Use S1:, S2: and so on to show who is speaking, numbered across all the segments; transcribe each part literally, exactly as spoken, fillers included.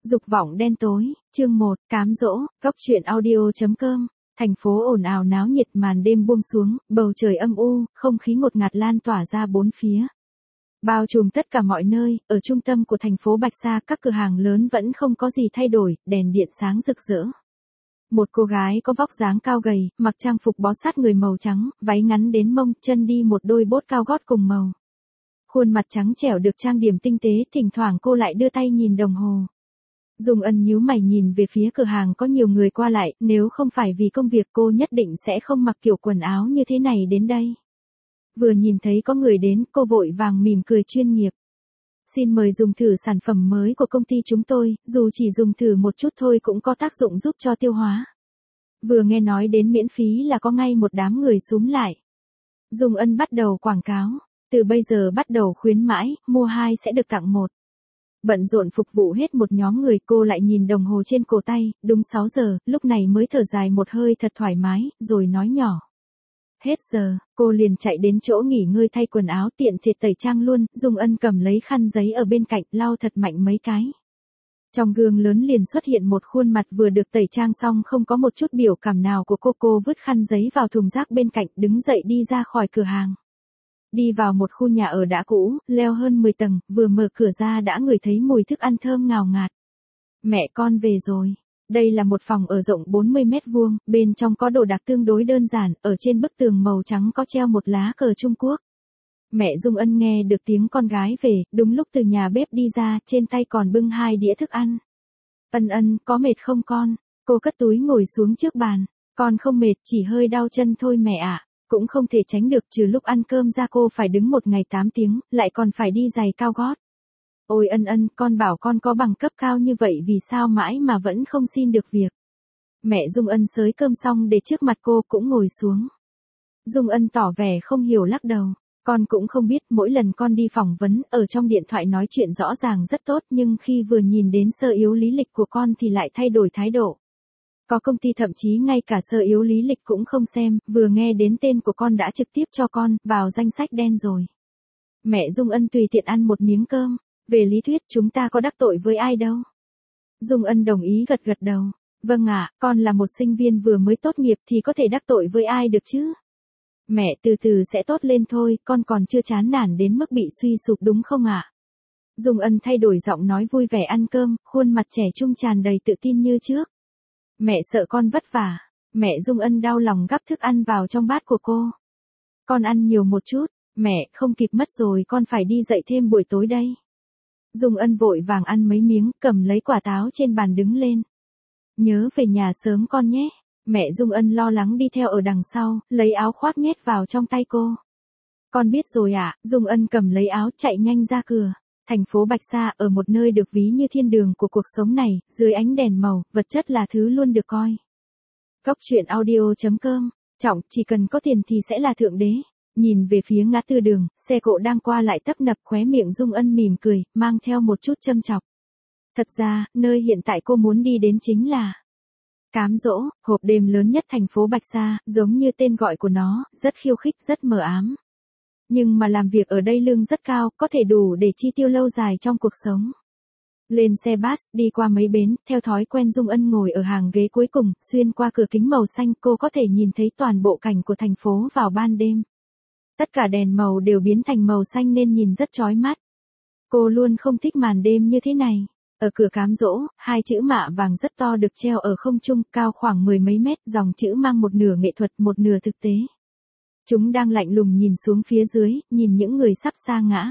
S1: Dục vọng đen tối, chương một, cám dỗ, góc truyện audio chấm com. Thành phố ồn ào náo nhiệt, màn đêm buông xuống, bầu trời âm u, không khí ngột ngạt lan tỏa ra bốn phía. Bao trùm tất cả mọi nơi, ở trung tâm của thành phố Bạch Sa, các cửa hàng lớn vẫn không có gì thay đổi, đèn điện sáng rực rỡ. Một cô gái có vóc dáng cao gầy, mặc trang phục bó sát người màu trắng, váy ngắn đến mông, chân đi một đôi bốt cao gót cùng màu. Khuôn mặt trắng trẻo được trang điểm tinh tế, thỉnh thoảng cô lại đưa tay nhìn đồng hồ. Dung Ân nhíu mày nhìn về phía cửa hàng có nhiều người qua lại, nếu không phải vì công việc cô nhất định sẽ không mặc kiểu quần áo như thế này đến đây. Vừa nhìn thấy có người đến, cô vội vàng mỉm cười chuyên nghiệp. Xin mời dùng thử sản phẩm mới của công ty chúng tôi, dù chỉ dùng thử một chút thôi cũng có tác dụng giúp cho tiêu hóa. Vừa nghe nói đến miễn phí là có ngay một đám người xúm lại. Dung Ân bắt đầu quảng cáo, từ bây giờ bắt đầu khuyến mãi, mua hai sẽ được tặng một. Bận rộn phục vụ hết một nhóm người, cô lại nhìn đồng hồ trên cổ tay, đúng sáu giờ, lúc này mới thở dài một hơi thật thoải mái, rồi nói nhỏ. Hết giờ, cô liền chạy đến chỗ nghỉ ngơi thay quần áo, tiện thiệt tẩy trang luôn. Dung Ân cầm lấy khăn giấy ở bên cạnh, lau thật mạnh mấy cái. Trong gương lớn liền xuất hiện một khuôn mặt vừa được tẩy trang xong không có một chút biểu cảm nào của cô. Cô vứt khăn giấy vào thùng rác bên cạnh, đứng dậy đi ra khỏi cửa hàng. Đi vào một khu nhà ở đã cũ, leo hơn mười tầng, vừa mở cửa ra đã ngửi thấy mùi thức ăn thơm ngào ngạt. Mẹ con về rồi. Đây là một phòng ở rộng bốn mươi mét vuông, bên trong có đồ đạc tương đối đơn giản, ở trên bức tường màu trắng có treo một lá cờ Trung Quốc. Mẹ Dung Ân nghe được tiếng con gái về, đúng lúc từ nhà bếp đi ra, trên tay còn bưng hai đĩa thức ăn. Ân Ân, có mệt không con? Cô cất túi ngồi xuống trước bàn. Con không mệt, chỉ hơi đau chân thôi mẹ ạ. Cũng không thể tránh được, trừ lúc ăn cơm ra cô phải đứng một ngày tám tiếng, lại còn phải đi giày cao gót. Ôi Ân Ân, con bảo con có bằng cấp cao như vậy vì sao mãi mà vẫn không xin được việc. Mẹ Dung Ân xới cơm xong để trước mặt cô cũng ngồi xuống. Dung Ân tỏ vẻ không hiểu lắc đầu. Con cũng không biết, mỗi lần con đi phỏng vấn, ở trong điện thoại nói chuyện rõ ràng rất tốt nhưng khi vừa nhìn đến sơ yếu lý lịch của con thì lại thay đổi thái độ. Có công ty thậm chí ngay cả sơ yếu lý lịch cũng không xem, vừa nghe đến tên của con đã trực tiếp cho con vào danh sách đen rồi. Mẹ Dung Ân tùy tiện ăn một miếng cơm. Về lý thuyết chúng ta có đắc tội với ai đâu. Dung Ân đồng ý gật gật đầu. Vâng ạ, con là một sinh viên vừa mới tốt nghiệp thì có thể đắc tội với ai được chứ. Mẹ từ từ sẽ tốt lên thôi, con còn chưa chán nản đến mức bị suy sụp đúng không ạ? Dung Ân thay đổi giọng nói vui vẻ ăn cơm, khuôn mặt trẻ trung tràn đầy tự tin như trước. Mẹ sợ con vất vả. Mẹ Dung Ân đau lòng gắp thức ăn vào trong bát của cô. Con ăn nhiều một chút. Mẹ, không kịp mất rồi, con phải đi dạy thêm buổi tối đây. Dung Ân vội vàng ăn mấy miếng, cầm lấy quả táo trên bàn đứng lên. Nhớ về nhà sớm con nhé. Mẹ Dung Ân lo lắng đi theo ở đằng sau, lấy áo khoác nhét vào trong tay cô. Con biết rồi ạ. À? Dung Ân cầm lấy áo chạy nhanh ra cửa. Thành phố Bạch Sa ở một nơi được ví như thiên đường của cuộc sống này, dưới ánh đèn màu, vật chất là thứ luôn được coi. Góc truyện audio chấm com. Trọng, chỉ cần có tiền thì sẽ là thượng đế. Nhìn về phía ngã tư đường, xe cộ đang qua lại tấp nập, khóe miệng Dung Ân mỉm cười, mang theo một chút châm chọc. Thật ra, nơi hiện tại cô muốn đi đến chính là Cám Dỗ, hộp đêm lớn nhất thành phố Bạch Sa, giống như tên gọi của nó, rất khiêu khích, rất mờ ám. Nhưng mà làm việc ở đây lương rất cao, có thể đủ để chi tiêu lâu dài trong cuộc sống. Lên xe bus, đi qua mấy bến, theo thói quen Dung Ân ngồi ở hàng ghế cuối cùng, xuyên qua cửa kính màu xanh, cô có thể nhìn thấy toàn bộ cảnh của thành phố vào ban đêm. Tất cả đèn màu đều biến thành màu xanh nên nhìn rất chói mắt. Cô luôn không thích màn đêm như thế này. Ở cửa Cám Dỗ, hai chữ mạ vàng rất to được treo ở không trung, cao khoảng mười mấy mét, dòng chữ mang một nửa nghệ thuật, một nửa thực tế. Chúng đang lạnh lùng nhìn xuống phía dưới, nhìn những người sắp sa ngã.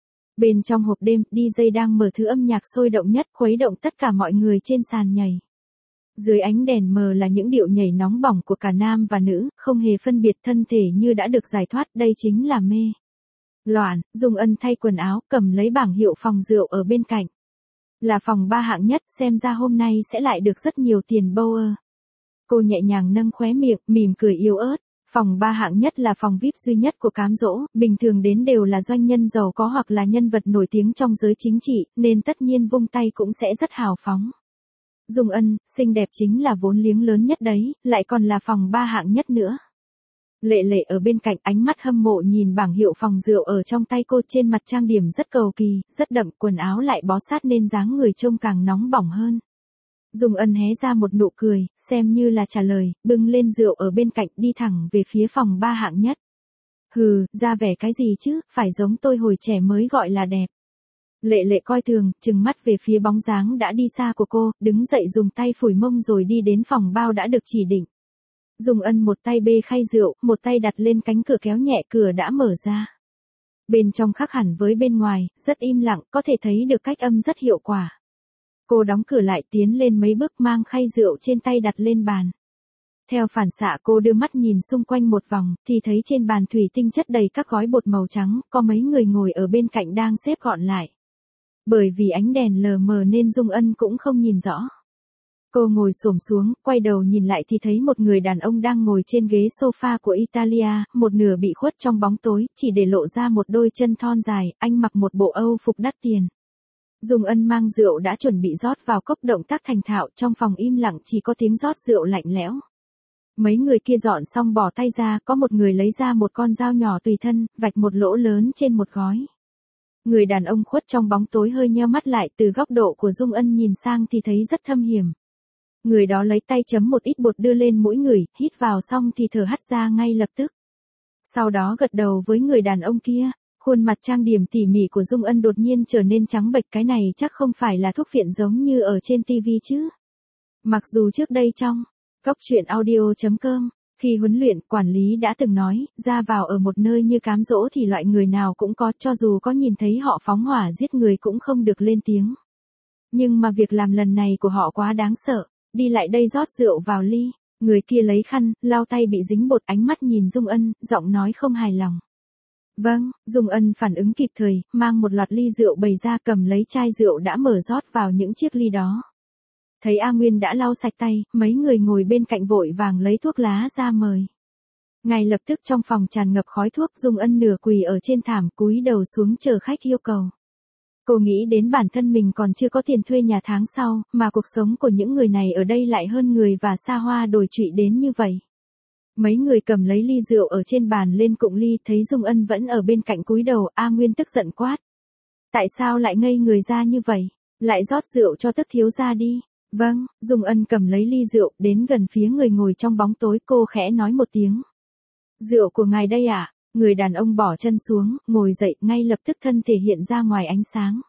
S1: Bên trong hộp đêm, đi jây đang mở thứ âm nhạc sôi động nhất, khuấy động tất cả mọi người trên sàn nhảy. Dưới ánh đèn mờ là những điệu nhảy nóng bỏng của cả nam và nữ, không hề phân biệt, thân thể như đã được giải thoát, đây chính là mê. Loạn, Dung Ân thay quần áo, cầm lấy bảng hiệu phòng rượu ở bên cạnh. Là phòng ba hạng nhất, xem ra hôm nay sẽ lại được rất nhiều tiền bâu ơ. Cô nhẹ nhàng nâng khóe miệng, mỉm cười yếu ớt. Phòng ba hạng nhất là phòng vi ai pi duy nhất của Cám Dỗ, bình thường đến đều là doanh nhân giàu có hoặc là nhân vật nổi tiếng trong giới chính trị, nên tất nhiên vung tay cũng sẽ rất hào phóng. Dung Ân, xinh đẹp chính là vốn liếng lớn nhất đấy, lại còn là phòng ba hạng nhất nữa. Lệ Lệ ở bên cạnh ánh mắt hâm mộ nhìn bảng hiệu phòng rượu ở trong tay cô, trên mặt trang điểm rất cầu kỳ, rất đậm, quần áo lại bó sát nên dáng người trông càng nóng bỏng hơn. Dung Ân hé ra một nụ cười, xem như là trả lời, bưng lên rượu ở bên cạnh đi thẳng về phía phòng ba hạng nhất. Hừ, ra vẻ cái gì chứ, phải giống tôi hồi trẻ mới gọi là đẹp. Lệ Lệ coi thường, trừng mắt về phía bóng dáng đã đi xa của cô, đứng dậy dùng tay phủi mông rồi đi đến phòng bao đã được chỉ định. Dung Ân một tay bê khay rượu, một tay đặt lên cánh cửa kéo nhẹ cửa đã mở ra. Bên trong khác hẳn với bên ngoài, rất im lặng, có thể thấy được cách âm rất hiệu quả. Cô đóng cửa lại tiến lên mấy bước mang khay rượu trên tay đặt lên bàn. Theo phản xạ cô đưa mắt nhìn xung quanh một vòng, thì thấy trên bàn thủy tinh chất đầy các gói bột màu trắng, có mấy người ngồi ở bên cạnh đang xếp gọn lại. Bởi vì ánh đèn lờ mờ nên Dung Ân cũng không nhìn rõ. Cô ngồi xổm xuống, quay đầu nhìn lại thì thấy một người đàn ông đang ngồi trên ghế sofa của Italia, một nửa bị khuất trong bóng tối, chỉ để lộ ra một đôi chân thon dài, anh mặc một bộ Âu phục đắt tiền. Dung Ân mang rượu đã chuẩn bị rót vào cốc, động tác thành thạo, trong phòng im lặng chỉ có tiếng rót rượu lạnh lẽo. Mấy người kia dọn xong bỏ tay ra, có một người lấy ra một con dao nhỏ tùy thân, vạch một lỗ lớn trên một gói. Người đàn ông khuất trong bóng tối hơi nheo mắt lại, từ góc độ của Dung Ân nhìn sang thì thấy rất thâm hiểm. Người đó lấy tay chấm một ít bột đưa lên mũi người, hít vào xong thì thở hắt ra ngay lập tức. Sau đó gật đầu với người đàn ông kia, khuôn mặt trang điểm tỉ mỉ của Dung Ân đột nhiên trở nên trắng bệch, cái này chắc không phải là thuốc phiện giống như ở trên tivi chứ. Mặc dù trước đây trong Cốc truyện audio chấm com, khi huấn luyện, quản lý đã từng nói, ra vào ở một nơi như cám dỗ thì loại người nào cũng có, cho dù có nhìn thấy họ phóng hỏa giết người cũng không được lên tiếng. Nhưng mà việc làm lần này của họ quá đáng sợ, đi lại đây rót rượu vào ly, người kia lấy khăn, lau tay bị dính bột, ánh mắt nhìn Dung Ân, giọng nói không hài lòng. Vâng, Dung Ân phản ứng kịp thời, mang một loạt ly rượu bày ra, cầm lấy chai rượu đã mở rót vào những chiếc ly đó. Thấy A Nguyên đã lau sạch tay, mấy người ngồi bên cạnh vội vàng lấy thuốc lá ra mời. Ngay lập tức trong phòng tràn ngập khói thuốc, Dung Ân nửa quỳ ở trên thảm, cúi đầu xuống chờ khách yêu cầu. Cô nghĩ đến bản thân mình còn chưa có tiền thuê nhà tháng sau, mà cuộc sống của những người này ở đây lại hơn người và xa hoa đồi trụy đến như vậy. Mấy người cầm lấy ly rượu ở trên bàn lên cụng ly, thấy Dung Ân vẫn ở bên cạnh cúi đầu, A Nguyên tức giận quát. Tại sao lại ngây người ra như vậy? Lại rót rượu cho Tức thiếu gia đi. Vâng, Dung Ân cầm lấy ly rượu, đến gần phía người ngồi trong bóng tối, cô khẽ nói một tiếng. Rượu của ngài đây ạ. À? Người đàn ông bỏ chân xuống, ngồi dậy, ngay lập tức thân thể hiện ra ngoài ánh sáng.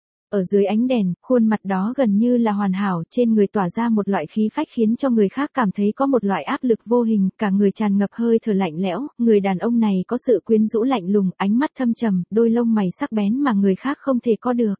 S1: Ở dưới ánh đèn, khuôn mặt đó gần như là hoàn hảo, trên người tỏa ra một loại khí phách khiến cho người khác cảm thấy có một loại áp lực vô hình, cả người tràn ngập hơi thở lạnh lẽo, người đàn ông này có sự quyến rũ lạnh lùng, ánh mắt thâm trầm, đôi lông mày sắc bén mà người khác không thể có được.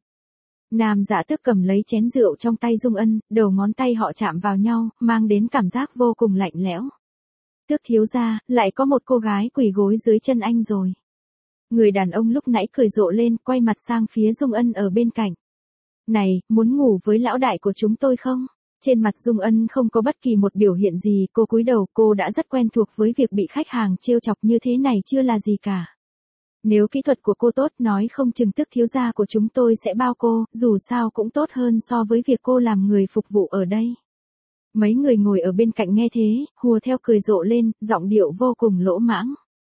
S1: Nam Dạ Tước cầm lấy chén rượu trong tay Dung Ân, đầu ngón tay họ chạm vào nhau, mang đến cảm giác vô cùng lạnh lẽo. Tước thiếu gia, lại có một cô gái quỳ gối dưới chân anh rồi. Người đàn ông lúc nãy cười rộ lên, quay mặt sang phía Dung Ân ở bên cạnh. Này, muốn ngủ với lão đại của chúng tôi không? Trên mặt Dung Ân không có bất kỳ một biểu hiện gì, cô cúi đầu, cô đã rất quen thuộc với việc bị khách hàng trêu chọc như thế này chưa là gì cả. Nếu kỹ thuật của cô tốt, nói không chừng Tước thiếu gia của chúng tôi sẽ bao cô, dù sao cũng tốt hơn so với việc cô làm người phục vụ ở đây. Mấy người ngồi ở bên cạnh nghe thế, hùa theo cười rộ lên, giọng điệu vô cùng lỗ mãng.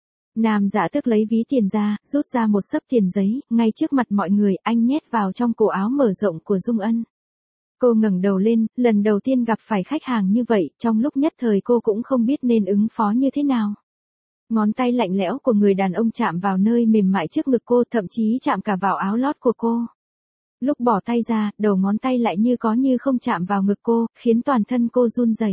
S1: Nam Dạ Tước lấy ví tiền ra, rút ra một xấp tiền giấy, ngay trước mặt mọi người, anh nhét vào trong cổ áo mở rộng của Dung Ân. Cô ngẩng đầu lên, lần đầu tiên gặp phải khách hàng như vậy, trong lúc nhất thời cô cũng không biết nên ứng phó như thế nào. Ngón tay lạnh lẽo của người đàn ông chạm vào nơi mềm mại trước ngực cô, thậm chí chạm cả vào áo lót của cô. Lúc bỏ tay ra, đầu ngón tay lại như có như không chạm vào ngực cô, khiến toàn thân cô run rẩy.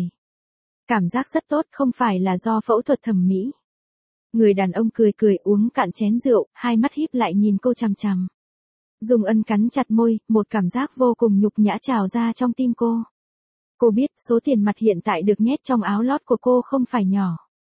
S1: Cảm giác rất tốt, không phải là do phẫu thuật thẩm mỹ. Người đàn ông cười cười uống cạn chén rượu, hai mắt híp lại nhìn cô chằm chằm. Dung Ân cắn chặt môi, một cảm giác vô cùng nhục nhã trào ra trong tim cô. Cô biết số tiền mặt hiện tại được nhét trong áo lót của cô không phải nhỏ.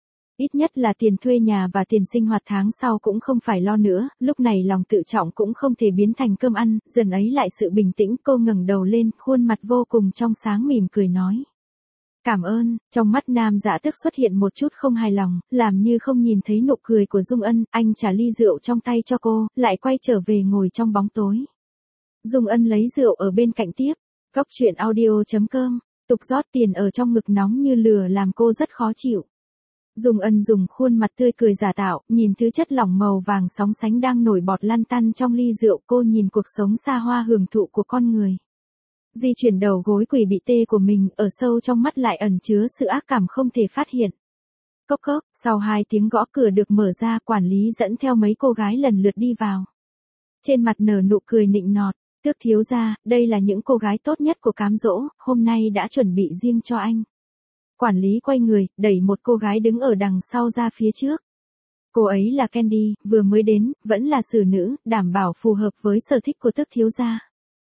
S1: Ít nhất là tiền thuê nhà và tiền sinh hoạt tháng sau cũng không phải lo nữa, lúc này lòng tự trọng cũng không thể biến thành cơm ăn, dần ấy lại sự bình tĩnh, cô ngẩng đầu lên, khuôn mặt vô cùng trong sáng mỉm cười nói. Cảm ơn, trong mắt Nam Dạ Tước xuất hiện một chút không hài lòng, làm như không nhìn thấy nụ cười của Dung Ân, anh trả ly rượu trong tay cho cô, lại quay trở về ngồi trong bóng tối. Dung Ân lấy rượu ở bên cạnh tiếp, Cốc truyện audio chấm com, tục rót tiền ở trong ngực nóng như lửa làm cô rất khó chịu. Dung Ân dùng khuôn mặt tươi cười giả tạo, nhìn thứ chất lỏng màu vàng sóng sánh đang nổi bọt lăn tăn trong ly rượu, cô nhìn cuộc sống xa hoa hưởng thụ của con người. Di chuyển đầu gối quỷ bị tê của mình, ở sâu trong mắt lại ẩn chứa sự ác cảm không thể phát hiện. Cốc cốc, sau hai tiếng gõ cửa được mở ra, quản lý dẫn theo mấy cô gái lần lượt đi vào. Trên mặt nở nụ cười nịnh nọt, Tước thiếu gia, đây là những cô gái tốt nhất của cám dỗ, hôm nay đã chuẩn bị riêng cho anh. Quản lý quay người, đẩy một cô gái đứng ở đằng sau ra phía trước. Cô ấy là Candy, vừa mới đến, vẫn là xử nữ, đảm bảo phù hợp với sở thích của Tước thiếu gia.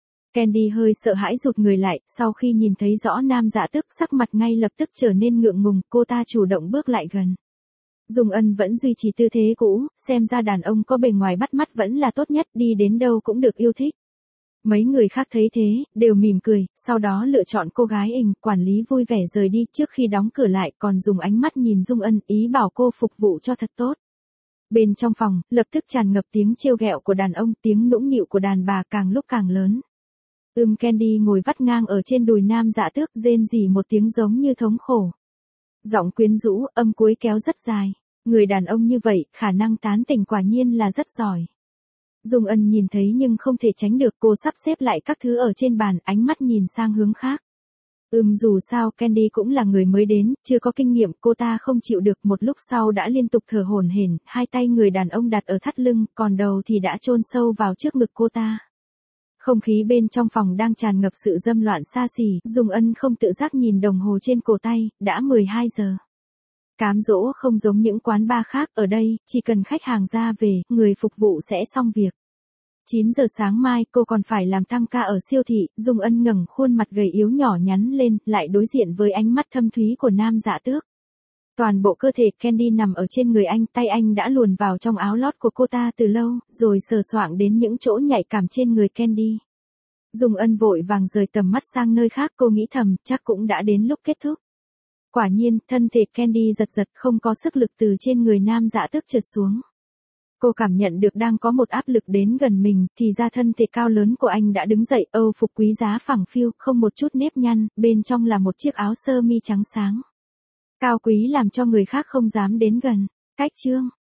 S1: Candy hơi sợ hãi rụt người lại, sau khi nhìn thấy rõ nam dạ tước, sắc mặt ngay lập tức trở nên ngượng ngùng, cô ta chủ động bước lại gần. Dung Ân vẫn duy trì tư thế cũ, xem ra đàn ông có bề ngoài bắt mắt vẫn là tốt nhất, đi đến đâu cũng được yêu thích. Mấy người khác thấy thế, đều mỉm cười, sau đó lựa chọn cô gái ình, quản lý vui vẻ rời đi, trước khi đóng cửa lại còn dùng ánh mắt nhìn Dung Ân, ý bảo cô phục vụ cho thật tốt. Bên trong phòng, lập tức tràn ngập tiếng trêu ghẹo của đàn ông, tiếng nũng nịu của đàn bà càng lúc càng lớn. Ưm Candy ngồi vắt ngang ở trên đùi nam dạ tước, rên rỉ một tiếng giống như thống khổ. Giọng quyến rũ, âm cuối kéo rất dài. Người đàn ông như vậy, khả năng tán tỉnh quả nhiên là rất giỏi. Dung Ân nhìn thấy nhưng không thể tránh được, cô sắp xếp lại các thứ ở trên bàn, ánh mắt nhìn sang hướng khác. Ừm dù sao Candy cũng là người mới đến, chưa có kinh nghiệm, cô ta không chịu được, một lúc sau đã liên tục thở hổn hển, hai tay người đàn ông đặt ở thắt lưng, còn đầu thì đã chôn sâu vào trước ngực cô ta. Không khí bên trong phòng đang tràn ngập sự dâm loạn xa xỉ, Dung Ân không tự giác nhìn đồng hồ trên cổ tay, đã mười hai giờ. Cám dỗ không giống những quán bar khác, ở đây, chỉ cần khách hàng ra về, người phục vụ sẽ xong việc. chín giờ sáng mai, cô còn phải làm tăng ca ở siêu thị, Dung Ân ngẩng khuôn mặt gầy yếu nhỏ nhắn lên, lại đối diện với ánh mắt thâm thúy của nam dạ tước. Toàn bộ cơ thể Candy nằm ở trên người anh, tay anh đã luồn vào trong áo lót của cô ta từ lâu, rồi sờ soạng đến những chỗ nhạy cảm trên người Candy. Dung Ân vội vàng rời tầm mắt sang nơi khác, cô nghĩ thầm, chắc cũng đã đến lúc kết thúc. Quả nhiên, thân thể Candy giật giật, không có sức lực từ trên người nam dạ tước trượt xuống. Cô cảm nhận được đang có một áp lực đến gần mình, thì ra thân thể cao lớn của anh đã đứng dậy, Âu phục quý giá phẳng phiu, không một chút nếp nhăn, bên trong là một chiếc áo sơ mi trắng sáng. Cao quý làm cho người khác không dám đến gần. Cách chương